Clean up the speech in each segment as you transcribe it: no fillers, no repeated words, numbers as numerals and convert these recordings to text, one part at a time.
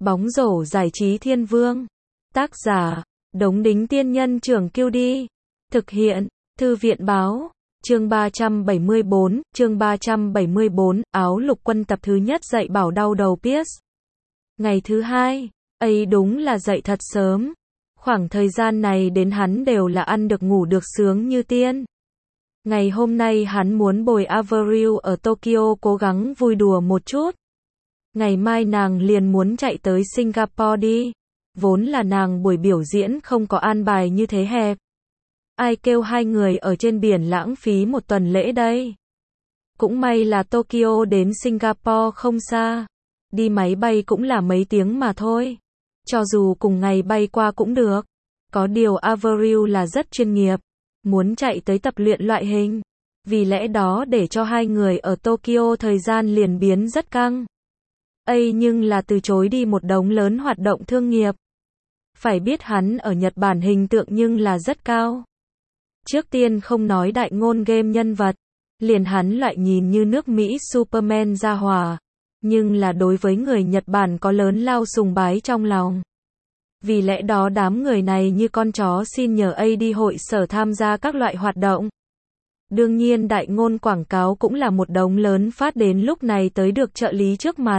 Bóng rổ giải trí thiên vương. Tác giả, Đống Đính Tiên Nhân Trưởng Kiêu Đi. Thực hiện, Thư viện Báo. Chương 374, Áo Lục Quân tập thứ nhất dậy bảo đau đầu Pierce. Ngày thứ hai, ấy đúng là dậy thật sớm. Khoảng thời gian này đến hắn đều là ăn được ngủ được sướng như tiên. Ngày hôm nay hắn muốn bồi Avril ở Tokyo cố gắng vui đùa một chút. Ngày mai nàng liền muốn chạy tới Singapore đi. Vốn là nàng buổi biểu diễn không có an bài như thế hẹp. Ai kêu hai người ở trên biển lãng phí một tuần lễ đây. Cũng may là Tokyo đến Singapore không xa. Đi máy bay cũng là mấy tiếng mà thôi. Cho dù cùng ngày bay qua cũng được. Có điều Avril là rất chuyên nghiệp. Muốn chạy tới tập luyện loại hình. Vì lẽ đó để cho hai người ở Tokyo thời gian liền biến rất căng. Nhưng là từ chối đi một đống lớn hoạt động thương nghiệp. Phải biết hắn ở Nhật Bản hình tượng nhưng là rất cao. Trước tiên không nói đại ngôn game nhân vật. Liền hắn loại nhìn như nước Mỹ Superman ra hòa. Nhưng là đối với người Nhật Bản có lớn lao sùng bái trong lòng. Vì lẽ đó đám người này như con chó xin nhờ đi hội sở tham gia các loại hoạt động. Đương nhiên đại ngôn quảng cáo cũng là một đống lớn phát đến lúc này tới được trợ lý trước mặt.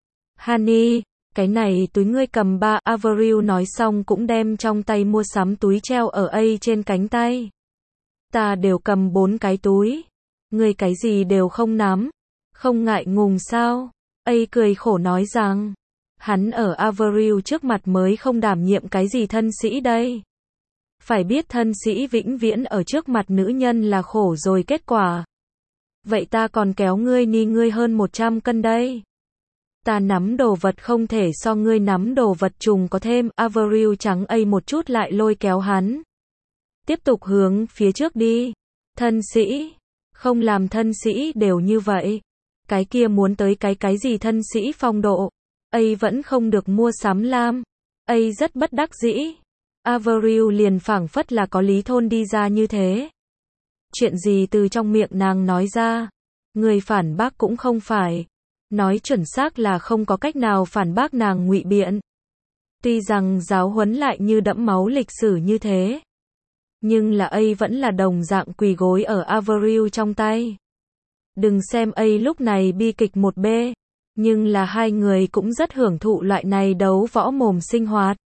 Honey, cái này túi ngươi cầm ba, Avril nói xong cũng đem trong tay mua sắm túi treo ở trên cánh tay. Ta đều cầm 4 cái túi. Ngươi cái gì đều không nắm. Không ngại ngùng sao? Cười khổ nói rằng. Hắn ở Avril trước mặt mới không đảm nhiệm cái gì thân sĩ đây. Phải biết thân sĩ vĩnh viễn ở trước mặt nữ nhân là khổ rồi kết quả. Vậy ta còn kéo ngươi ngươi hơn 100 cân đây. Ta nắm đồ vật không thể so ngươi nắm đồ vật trùng có thêm. Avril trắng một chút lại lôi kéo hắn. Tiếp tục hướng phía trước đi. Thân sĩ. Không làm thân sĩ đều như vậy. Cái kia muốn tới cái gì thân sĩ phong độ. Vẫn không được mua sắm lam. Rất bất đắc dĩ. Avril liền phảng phất là có lý thôn đi ra như thế. Chuyện gì từ trong miệng nàng nói ra. Người phản bác cũng không phải. Nói chuẩn xác là không có cách nào phản bác nàng ngụy biện. Tuy rằng giáo huấn lại như đẫm máu lịch sử như thế. Nhưng là vẫn là đồng dạng quỳ gối ở Avril trong tay. Đừng xem lúc này bi kịch một bê. Nhưng là hai người cũng rất hưởng thụ loại này đấu võ mồm sinh hoạt.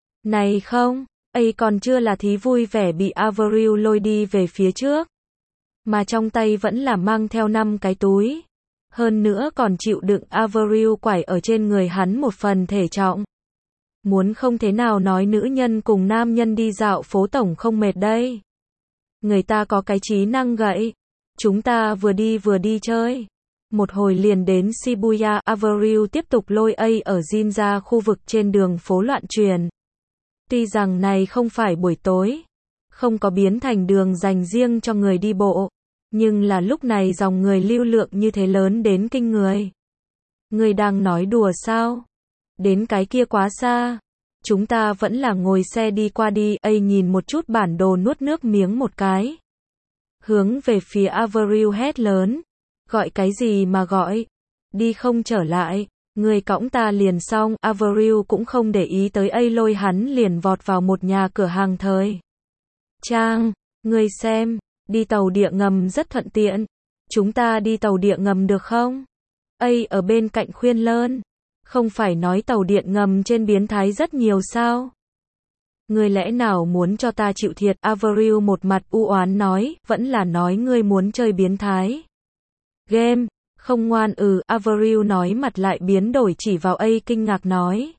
Này không, còn chưa là thí vui vẻ bị Avril lôi đi về phía trước. Mà trong tay vẫn là mang theo 5 cái túi. Hơn nữa còn chịu đựng Avril quải ở trên người hắn một phần thể trọng. Muốn không thế nào nói nữ nhân cùng nam nhân đi dạo phố tổng không mệt đây. Người ta có cái trí năng gậy. Chúng ta vừa đi chơi. Một hồi liền đến Shibuya. Avril tiếp tục lôi ở Ginza khu vực trên đường phố loạn truyền. Tuy rằng này không phải buổi tối. Không có biến thành đường dành riêng cho người đi bộ. Nhưng là lúc này dòng người lưu lượng như thế lớn đến kinh người. Người đang nói đùa sao? Đến cái kia quá xa. Chúng ta vẫn là ngồi xe đi qua đi. Nhìn một chút bản đồ nuốt nước miếng một cái. Hướng về phía Avril hét lớn. Gọi cái gì mà gọi? Đi không trở lại. Người cõng ta liền xong. Avril cũng không để ý tới lôi hắn liền vọt vào một nhà cửa hàng thời trang. Người xem. Đi tàu địa ngầm rất thuận tiện. Chúng ta đi tàu địa ngầm được không? Ở bên cạnh khuyên lơn. Không phải nói tàu điện ngầm trên biến thái rất nhiều sao? Ngươi lẽ nào muốn cho ta chịu thiệt? Avril một mặt u oán nói, vẫn là nói ngươi muốn chơi biến thái. Game, không ngoan. Avril nói mặt lại biến đổi chỉ vào kinh ngạc nói.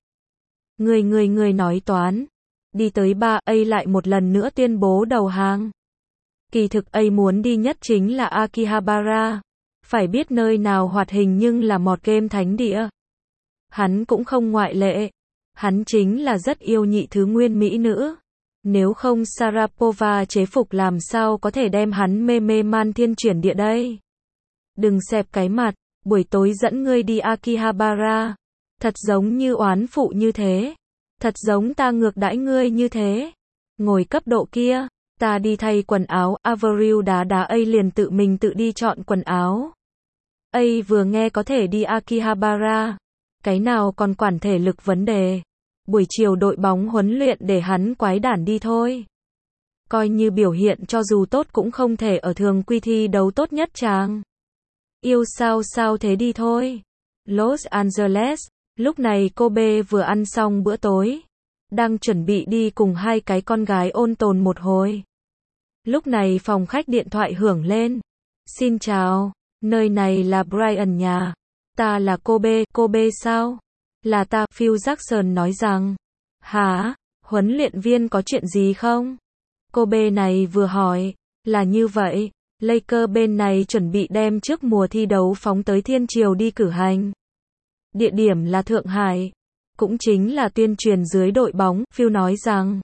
Ngươi nói toán. Đi tới ba, lại một lần nữa tuyên bố đầu hàng. Kỳ thực muốn đi nhất chính là Akihabara. Phải biết nơi nào hoạt hình nhưng là một game thánh địa. Hắn cũng không ngoại lệ. Hắn chính là rất yêu nhị thứ nguyên mỹ nữ. Nếu không Sharapova chế phục làm sao có thể đem hắn mê man thiên chuyển địa đây. Đừng xẹp cái mặt, buổi tối dẫn ngươi đi Akihabara. Thật giống như oán phụ như thế. Thật giống ta ngược đãi ngươi như thế. Ngồi cấp độ kia, ta đi thay quần áo. Avril đá liền tự mình tự đi chọn quần áo. Vừa nghe có thể đi Akihabara. Cái nào còn quản thể lực vấn đề. Buổi chiều đội bóng huấn luyện để hắn quái đản đi thôi. Coi như biểu hiện cho dù tốt cũng không thể ở thường quy thi đấu tốt nhất chàng. Yêu sao sao thế đi thôi. Los Angeles, lúc này Kobe vừa ăn xong bữa tối. Đang chuẩn bị đi cùng hai cái con gái ôn tồn một hồi. Lúc này phòng khách điện thoại hưởng lên. Xin chào, nơi này là Brian nhà. Ta là Kobe, Kobe sao? Là ta, Phil Jackson nói rằng. Hả? Huấn luyện viên có chuyện gì không? Kobe này vừa hỏi. Là như vậy, Lakers bên này chuẩn bị đem trước mùa thi đấu phóng tới Thiên Triều đi cử hành. Địa điểm là Thượng Hải. Cũng chính là tuyên truyền dưới đội bóng, Phil nói rằng.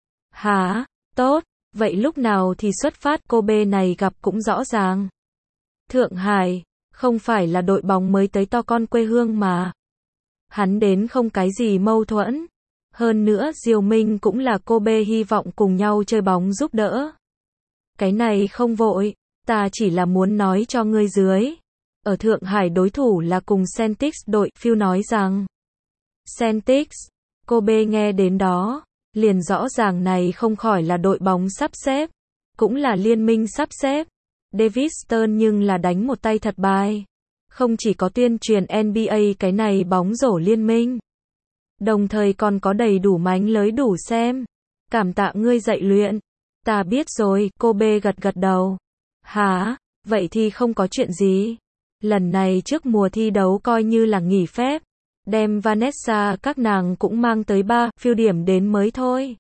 Hả? Tốt, vậy lúc nào thì xuất phát? Kobe này gặp cũng rõ ràng. Thượng Hải, không phải là đội bóng mới tới to con quê hương mà. Hắn đến không cái gì mâu thuẫn. Hơn nữa Diêu Minh cũng là Kobe hy vọng cùng nhau chơi bóng giúp đỡ. Cái này không vội, ta chỉ là muốn nói cho ngươi dưới. Ở Thượng Hải đối thủ là cùng Celtics đội, Phil nói rằng. Celtics, Kobe nghe đến đó, liền rõ ràng này không khỏi là đội bóng sắp xếp, cũng là liên minh sắp xếp. David Stern nhưng là đánh một tay thật bài. Không chỉ có tuyên truyền NBA cái này bóng rổ liên minh. Đồng thời còn có đầy đủ mánh lới đủ xem. Cảm tạ ngươi dạy luyện. Ta biết rồi, Kobe gật gật đầu. Hả, vậy thì không có chuyện gì. Lần này trước mùa thi đấu coi như là nghỉ phép. Đem Vanessa các nàng cũng mang tới Phil điểm đến mới thôi.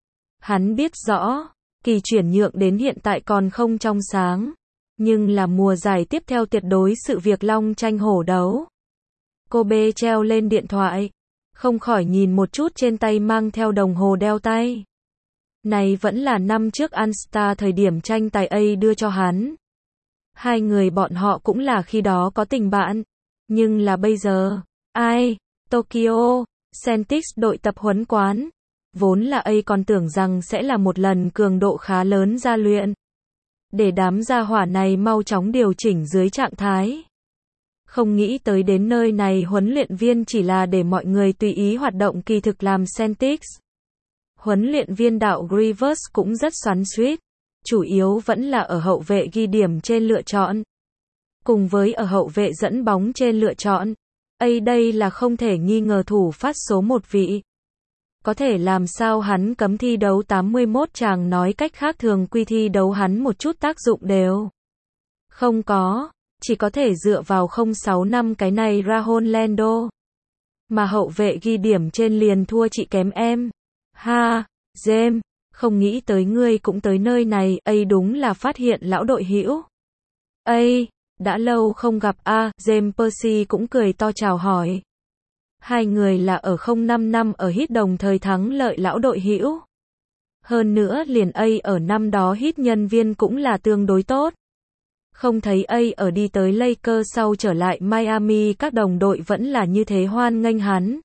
Hắn biết rõ, kỳ chuyển nhượng đến hiện tại còn không trong sáng. Nhưng là mùa giải tiếp theo tuyệt đối sự việc long tranh hổ đấu. Kobe treo lên điện thoại. Không khỏi nhìn một chút trên tay mang theo đồng hồ đeo tay. Này vẫn là năm trước All-Star thời điểm tranh tài A đưa cho hắn. Hai người bọn họ cũng là khi đó có tình bạn. Nhưng là bây giờ, ai? Tokyo, Celtics đội tập huấn quán. Vốn là A còn tưởng rằng sẽ là một lần cường độ khá lớn ra luyện. Để đám gia hỏa này mau chóng điều chỉnh dưới trạng thái. Không nghĩ tới đến nơi này huấn luyện viên chỉ là để mọi người tùy ý hoạt động kỳ thực làm Celtics. Huấn luyện viên đạo Rivers cũng rất xoắn xuýt. Chủ yếu vẫn là ở hậu vệ ghi điểm trên lựa chọn. Cùng với ở hậu vệ dẫn bóng trên lựa chọn. Đây là không thể nghi ngờ thủ phát số một vị. Có thể làm sao hắn cấm thi đấu 81 chàng nói cách khác thường quy thi đấu hắn một chút tác dụng đều. Không có, chỉ có thể dựa vào 06 năm cái này Rajon Lando. Mà hậu vệ ghi điểm trên liền thua chị kém em. Ha, James, không nghĩ tới ngươi cũng tới nơi này, đúng là phát hiện lão đội hữu. Đã lâu không gặp James Percy cũng cười to chào hỏi. Hai người là ở 05 năm ở hit đồng thời thắng lợi lão đội hữu. Hơn nữa liền ở năm đó hit nhân viên cũng là tương đối tốt. Không thấy ở đi tới Lakers sau trở lại Miami các đồng đội vẫn là như thế hoan nghênh hắn.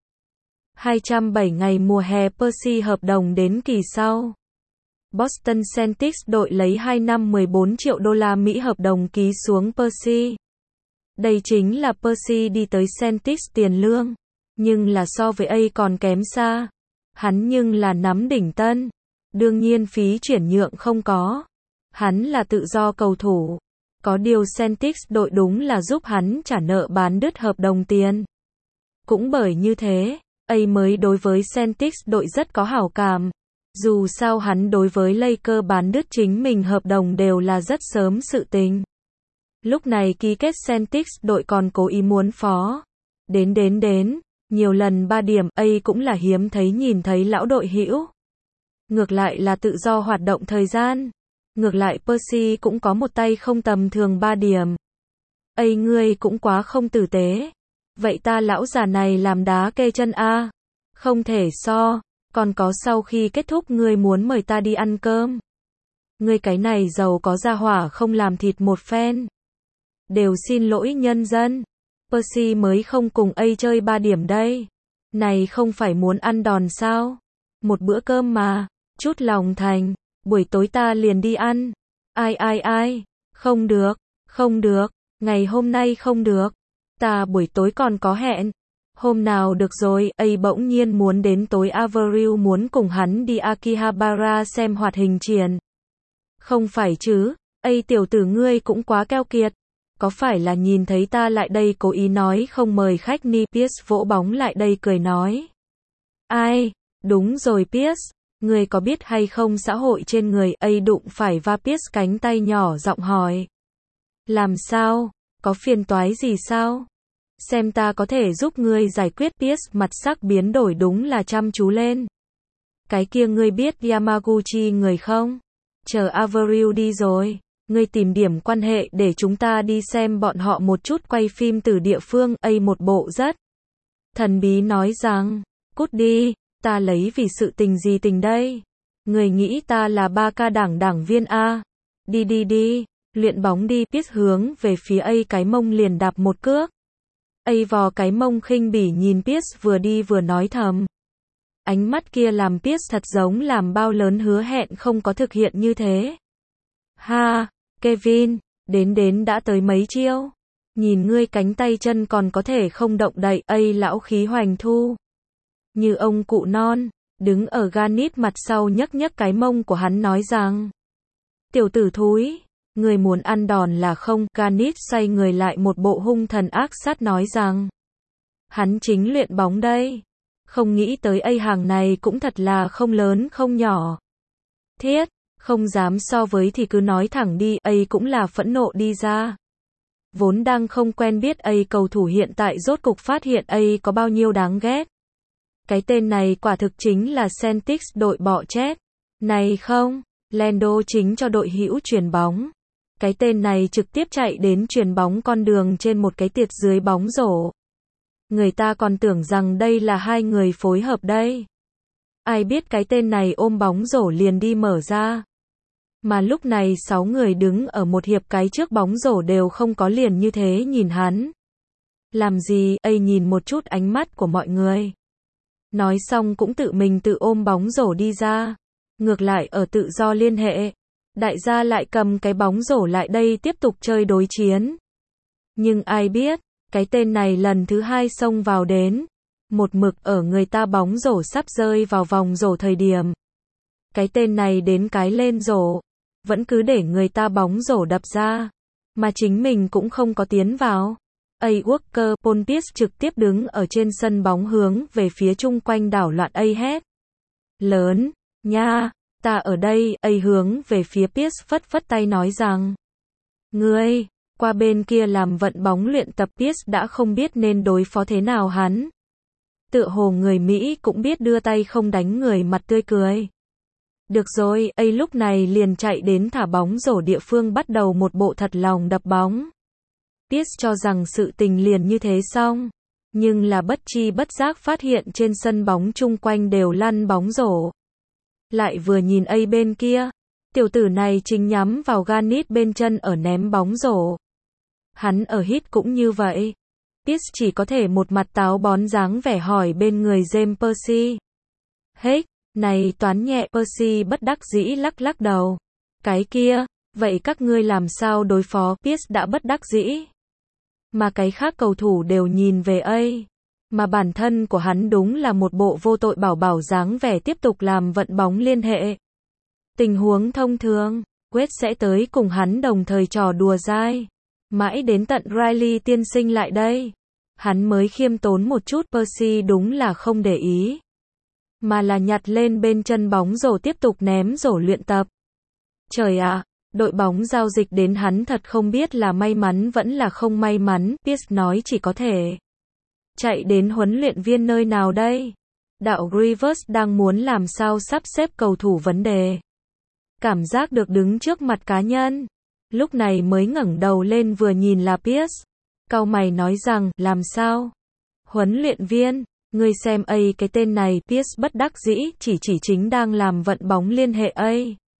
207 ngày mùa hè Percy hợp đồng đến kỳ sau. Boston Celtics đội lấy 2 năm 14 triệu đô la Mỹ hợp đồng ký xuống Percy. Đây chính là Percy đi tới Celtics tiền lương. Nhưng là so với A còn kém xa. Hắn nhưng là nắm đỉnh tân. Đương nhiên phí chuyển nhượng không có. Hắn là tự do cầu thủ. Có điều Celtics đội đúng là giúp hắn trả nợ bán đứt hợp đồng tiền. Cũng bởi như thế, A mới đối với Celtics đội rất có hảo cảm. Dù sao hắn đối với Lakers bán đứt chính mình hợp đồng đều là rất sớm sự tình. Lúc này ký kết Celtics đội còn cố ý muốn phó. Đến. Nhiều lần 3 điểm, A cũng là hiếm thấy nhìn thấy lão đội hữu. Ngược lại là tự do hoạt động thời gian. Ngược lại Percy cũng có một tay không tầm thường 3 điểm. Ngươi cũng quá không tử tế. Vậy ta lão già này làm đá kê chân Không thể so. Còn có sau khi kết thúc ngươi muốn mời ta đi ăn cơm. Ngươi cái này giàu có gia hỏa không làm thịt một phen. Đều xin lỗi nhân dân. Percy mới không cùng A chơi 3 điểm đây. Này không phải muốn ăn đòn sao? Một bữa cơm mà. Chút lòng thành. Buổi tối ta liền đi ăn. Ai. Không được. Ngày hôm nay không được. Ta buổi tối còn có hẹn. Hôm nào được rồi, ấy bỗng nhiên muốn đến tối Avril muốn cùng hắn đi Akihabara xem hoạt hình triển. Không phải chứ, ấy tiểu tử ngươi cũng quá keo kiệt. Có phải là nhìn thấy ta lại đây cố ý nói không mời khách ni? Pierce vỗ bóng lại đây cười nói. Ai? Đúng rồi Pierce, ngươi có biết hay không xã hội trên người ấy đụng phải va? Pierce cánh tay nhỏ giọng hỏi. Làm sao? Có phiền toái gì sao? Xem ta có thể giúp ngươi giải quyết. Pierce mặt sắc biến đổi đúng là chăm chú lên. Cái kia ngươi biết Yamaguchi người không? Chờ Avril đi rồi, ngươi tìm điểm quan hệ để chúng ta đi xem bọn họ một chút quay phim từ địa phương. Ấy một bộ rất thần bí nói rằng, cút đi, ta lấy vì sự tình gì tình đây? Người nghĩ ta là ba ca đảng viên a? Đi đi đi, luyện bóng đi. Pierce hướng về phía ấy cái mông liền đạp một cước. Ấy vò cái mông khinh bỉ nhìn Pierce vừa đi vừa nói thầm. Ánh mắt kia làm Pierce thật giống làm bao lớn hứa hẹn không có thực hiện như thế. Ha, Kevin, đến đã tới mấy chiêu. Nhìn ngươi cánh tay chân còn có thể không động đậy. Ấy lão khí hoành thu. Như ông cụ non, đứng ở Ganit mặt sau nhấc nhấc cái mông của hắn nói rằng. Tiểu tử thúi, người muốn ăn đòn là không? Ganit xoay người lại một bộ hung thần ác sát nói rằng. Hắn chính luyện bóng đây. Không nghĩ tới ấy hàng này cũng thật là không lớn không nhỏ. Thiết, không dám so với thì cứ nói thẳng đi. Ấy cũng là phẫn nộ đi ra. Vốn đang không quen biết ấy cầu thủ hiện tại rốt cục phát hiện ấy có bao nhiêu đáng ghét. Cái tên này quả thực chính là Celtics đội bọ chết. Này không, Lando chính cho đội hữu chuyền bóng. Cái tên này trực tiếp chạy đến chuyền bóng con đường trên một cái tiệt dưới bóng rổ. Người ta còn tưởng rằng đây là hai người phối hợp đây. Ai biết cái tên này ôm bóng rổ liền đi mở ra. Mà lúc này 6 người đứng ở một hiệp cái trước bóng rổ đều không có liền như thế nhìn hắn. Làm gì? Ấy nhìn một chút ánh mắt của mọi người. Nói xong cũng tự mình tự ôm bóng rổ đi ra. Ngược lại ở tự do liên hệ. Đại gia lại cầm cái bóng rổ lại đây tiếp tục chơi đối chiến. Nhưng ai biết, cái tên này lần thứ hai xông vào đến. Một mực ở người ta bóng rổ sắp rơi vào vòng rổ thời điểm. Cái tên này đến cái lên rổ. Vẫn cứ để người ta bóng rổ đập ra. Mà chính mình cũng không có tiến vào. A Walker, Paul Pierce trực tiếp đứng ở trên sân bóng hướng về phía chung quanh đảo loạn. A hét lớn, nha, ta ở đây. A hướng về phía Pierce phất phất tay nói rằng. Ngươi, qua bên kia làm vận bóng luyện tập. Pierce đã không biết nên đối phó thế nào hắn. Tựa hồ người Mỹ cũng biết đưa tay không đánh người mặt tươi cười. Được rồi, A lúc này liền chạy đến thả bóng rổ địa phương bắt đầu một bộ thật lòng đập bóng. Pierce cho rằng sự tình liền như thế xong. Nhưng là bất chi bất giác phát hiện trên sân bóng chung quanh đều lăn bóng rổ. Lại vừa nhìn A bên kia. Tiểu tử này chính nhắm vào Ganit bên chân ở ném bóng rổ. Hắn ở hít cũng như vậy. Pierce chỉ có thể một mặt táo bón dáng vẻ hỏi bên người James Percy. Hết, này toán nhẹ. Percy bất đắc dĩ lắc lắc đầu. Cái kia, vậy các ngươi làm sao đối phó? Pierce đã bất đắc dĩ. Mà cái khác cầu thủ đều nhìn về A. Mà bản thân của hắn đúng là một bộ vô tội bảo bảo dáng vẻ tiếp tục làm vận bóng liên hệ. Tình huống thông thường, Wade sẽ tới cùng hắn đồng thời trò đùa dai. Mãi đến tận Riley tiên sinh lại đây. Hắn mới khiêm tốn một chút. Percy đúng là không để ý. Mà là nhặt lên bên chân bóng rổ tiếp tục ném rổ luyện tập. Trời ạ, đội bóng giao dịch đến hắn thật không biết là may mắn vẫn là không may mắn. Pierce nói chỉ có thể chạy đến huấn luyện viên nơi nào đây? Đạo Rivers đang muốn làm sao sắp xếp cầu thủ vấn đề. Cảm giác được đứng trước mặt cá nhân. Lúc này mới ngẩng đầu lên vừa nhìn là Pierce. Cau mày nói rằng, làm sao? Huấn luyện viên, ngươi xem A cái tên này. Pierce bất đắc dĩ chỉ chính đang làm vận bóng liên hệ A.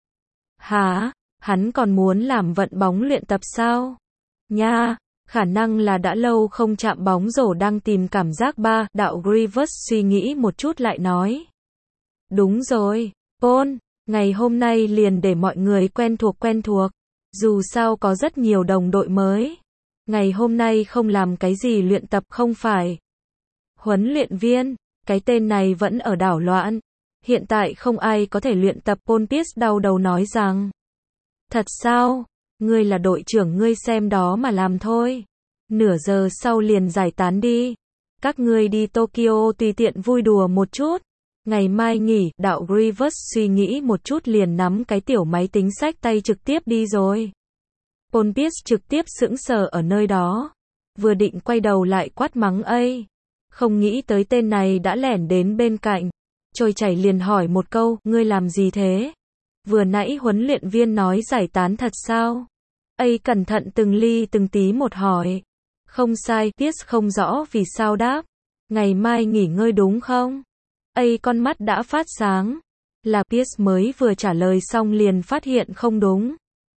Hả? Hắn còn muốn làm vận bóng luyện tập sao? Nha, khả năng là đã lâu không chạm bóng rổ đang tìm cảm giác ba. Đạo Rivers suy nghĩ một chút lại nói. Đúng rồi, Paul, ngày hôm nay liền để mọi người quen thuộc. Dù sao có rất nhiều đồng đội mới. Ngày hôm nay không làm cái gì luyện tập không phải. Huấn luyện viên, cái tên này vẫn ở đảo loạn. Hiện tại không ai có thể luyện tập. Paul Pierce đau đầu nói rằng. Thật sao? Ngươi là đội trưởng, ngươi xem đó mà làm thôi. Nửa giờ sau liền giải tán đi. Các ngươi đi Tokyo tùy tiện vui đùa một chút. Ngày mai nghỉ, đạo Rivers suy nghĩ một chút liền nắm cái tiểu máy tính xách tay trực tiếp đi rồi. Paul Pierce trực tiếp sững sờ ở nơi đó. Vừa định quay đầu lại quát mắng ấy. Không nghĩ tới tên này đã lẻn đến bên cạnh. Trôi chảy liền hỏi một câu, ngươi làm gì thế? Vừa nãy huấn luyện viên nói giải tán thật sao? ấy cẩn thận từng ly từng tí một hỏi. Không sai, Pierce không rõ vì sao đáp. Ngày mai nghỉ ngơi đúng không? ấy con mắt đã phát sáng. Là Pierce mới vừa trả lời xong liền phát hiện không đúng.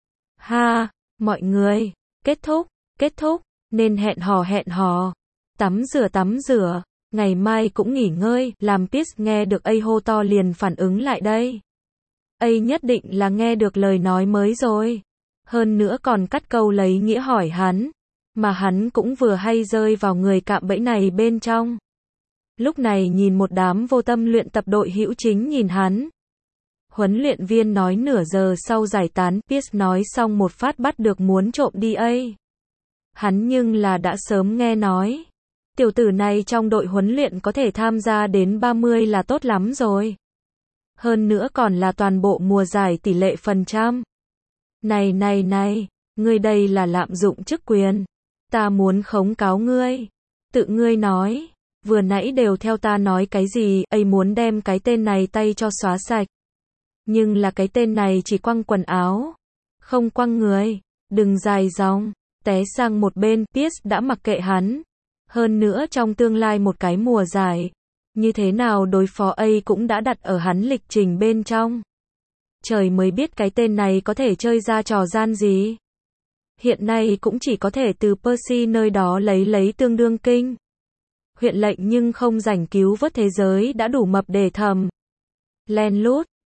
Ha, mọi người, kết thúc, nên hẹn hò. Tắm rửa, ngày mai cũng nghỉ ngơi, làm Pierce nghe được ấy hô to liền phản ứng lại đây. ấy nhất định là nghe được lời nói mới rồi. Hơn nữa còn cắt câu lấy nghĩa hỏi hắn. Mà hắn cũng vừa hay rơi vào người cạm bẫy này bên trong. Lúc này nhìn một đám vô tâm luyện tập đội hữu chính nhìn hắn. Huấn luyện viên nói nửa giờ sau giải tán, Pierce nói xong một phát bắt được muốn trộm đi ấy. Hắn nhưng là đã sớm nghe nói. Tiểu tử này trong đội huấn luyện có thể tham gia đến 30 là tốt lắm rồi. Hơn nữa còn là toàn bộ mùa giải tỷ lệ phần trăm. Này, ngươi đây là lạm dụng chức quyền. Ta muốn khống cáo ngươi. Tự ngươi nói. Vừa nãy đều theo ta nói cái gì, ấy muốn đem cái tên này tay cho xóa sạch. Nhưng là cái tên này chỉ quăng quần áo. Không quăng người. Đừng dài dòng. Té sang một bên, Pierce đã mặc kệ hắn. Hơn nữa trong tương lai một cái mùa giải. Như thế nào đối phó ấy cũng đã đặt ở hắn lịch trình bên trong. Trời mới biết cái tên này có thể chơi ra trò gian gì. Hiện nay cũng chỉ có thể từ Percy nơi đó lấy tương đương kinh. Huyện lệnh nhưng không rảnh cứu vớt thế giới đã đủ mập để thầm. Len lút,